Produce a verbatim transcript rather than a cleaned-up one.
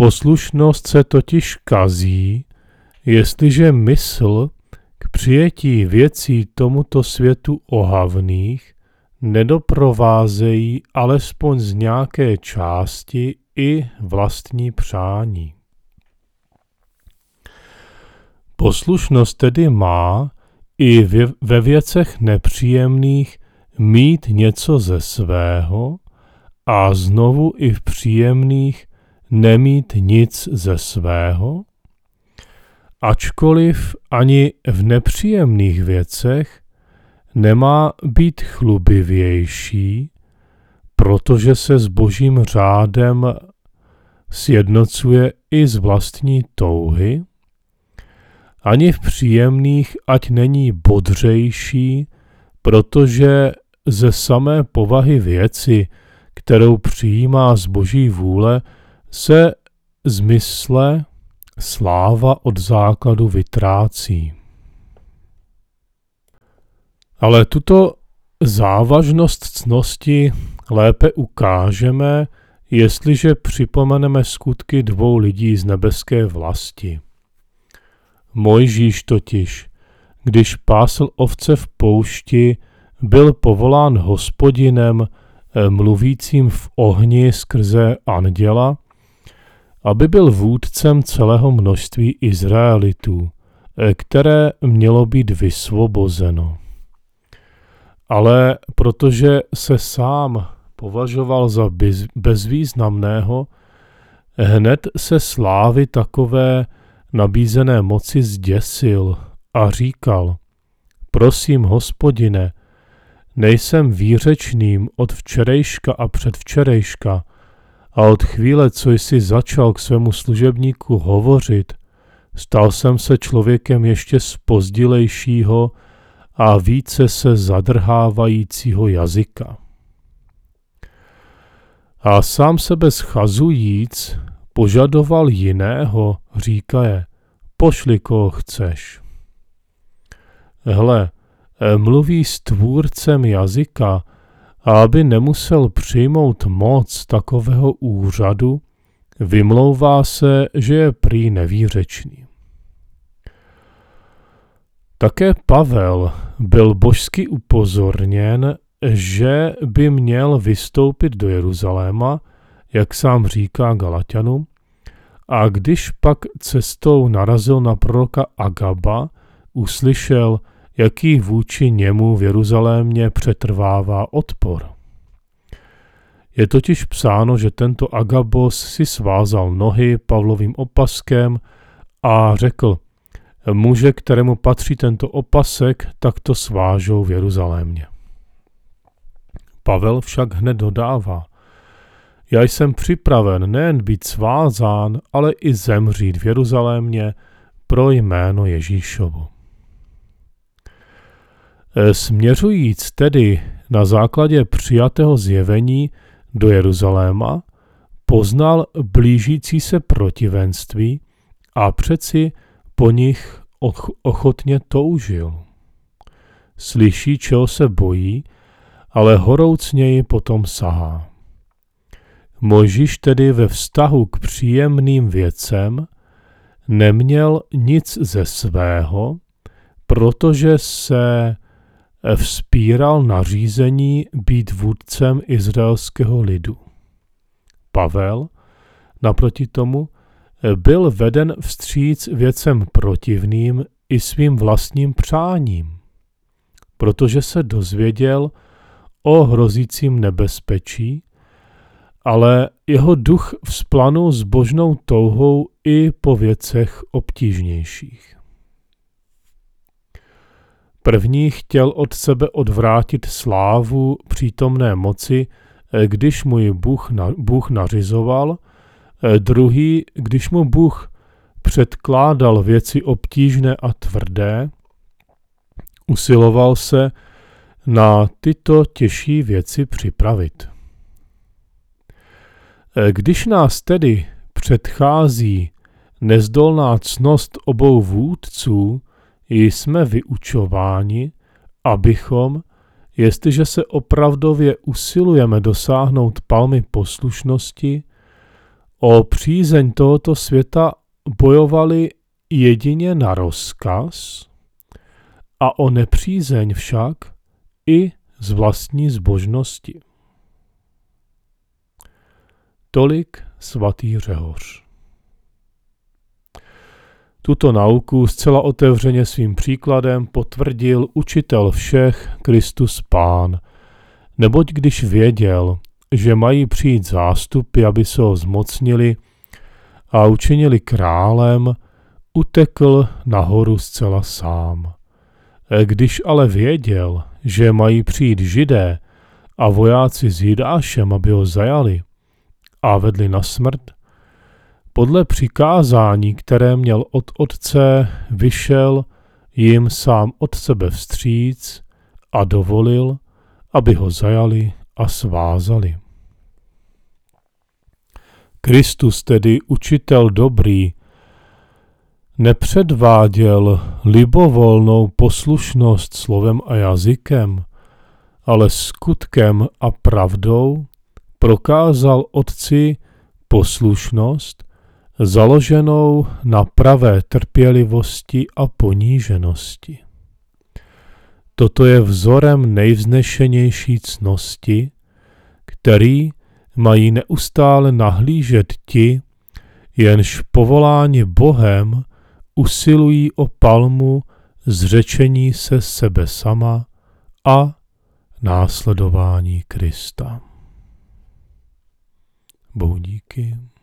Poslušnost se totiž kazí, jestliže mysl k přijetí věcí tomuto světu ohavných nedoprovázejí alespoň z nějaké části i vlastní přání. Poslušnost tedy má i ve věcech nepříjemných mít něco ze svého a znovu i v příjemných nemít nic ze svého, ačkoliv ani v nepříjemných věcech nemá být chlubivější, protože se s Božím řádem sjednocuje i z vlastní touhy, ani v příjemných ať není bodřejší, protože ze samé povahy věci, kterou přijímá z Boží vůle, se z mysle sláva od základu vytrácí. Ale tuto závažnost ctnosti lépe ukážeme, jestliže připomeneme skutky dvou lidí z nebeské vlasti. Mojžíš totiž, když pásl ovce v poušti, byl povolán Hospodinem, mluvícím v ohni skrze anděla, aby byl vůdcem celého množství Izraelitů, které mělo být vysvobozeno. Ale protože se sám považoval za bez, bezvýznamného, hned se slávy takové nabízené moci zděsil a říkal: prosím, Hospodine, nejsem výřečným od včerejška a předvčerejška a od chvíle, co jsi začal k svému služebníku hovořit, stal jsem se člověkem ještě zpozdilejšího a více se zadrhávajícího jazyka. A sám sebe schazujíc, požadoval jiného, říkaje: pošli, koho chceš. Hle, mluví s tvůrcem jazyka, a aby nemusel přijmout moc takového úřadu, vymlouvá se, že je prý nevýřečný. Také Pavel byl božsky upozorněn, že by měl vystoupit do Jeruzaléma, jak sám říká Galatianům, a když pak cestou narazil na proroka Agaba, uslyšel, jaký vůči němu v Jeruzalémě přetrvává odpor. Je totiž psáno, že tento Agabos si svázal nohy Pavlovým opaskem a řekl: muže, kterému patří tento opasek, tak to svážou v Jeruzalémě. Pavel však hned dodává: já jsem připraven nejen být svázán, ale i zemřít v Jeruzalémě pro jméno Ježíšovo. Směřujíc tedy na základě přijatého zjevení do Jeruzaléma, poznal blížící se protivenství a přeci po nich ochotně toužil. Slyší, čeho se bojí, ale horoucněji potom sahá. Mojžíš tedy ve vztahu k příjemným věcem neměl nic ze svého, protože se vzpíral nařízení být vůdcem izraelského lidu. Pavel, naproti tomu, byl veden vstříc věcem protivným i svým vlastním přáním, protože se dozvěděl o hrozícím nebezpečí, ale jeho duch vzplanul zbožnou touhou i po věcech obtížnějších. První chtěl od sebe odvrátit slávu přítomné moci, když mu ji Bůh, na, Bůh nařizoval, druhý, když mu Bůh předkládal věci obtížné a tvrdé, usiloval se na tyto těžší věci připravit. Když nás tedy předchází nezdolná ctnost obou vůdců, jsme vyučováni, abychom, jestliže se opravdově usilujeme dosáhnout palmy poslušnosti, O přízeň tohoto světa bojovali jedině na rozkaz a o nepřízeň však i z vlastní zbožnosti. Tolik svatý Řehoř. Tuto nauku zcela otevřeně svým příkladem potvrdil učitel všech Kristus Pán, neboť když věděl, že mají přijít zástupy, aby se ho zmocnili a učinili králem, utekl nahoru zcela sám. Když ale věděl, že mají přijít Židé a vojáci s Jidášem, aby ho zajali a vedli na smrt, podle přikázání, které měl od otce, vyšel jim sám od sebe vstříc a dovolil, aby ho zajali a svázali. Kristus, tedy učitel dobrý, nepředváděl libovolnou poslušnost slovem a jazykem, ale skutkem a pravdou prokázal otci poslušnost, založenou na pravé trpělivosti a poníženosti. Toto je vzorem nejvznešenější ctnosti, který mají neustále nahlížet ti, jenž povoláni Bohem usilují o palmu zřečení se sebe sama a následování Krista. Bohu díky.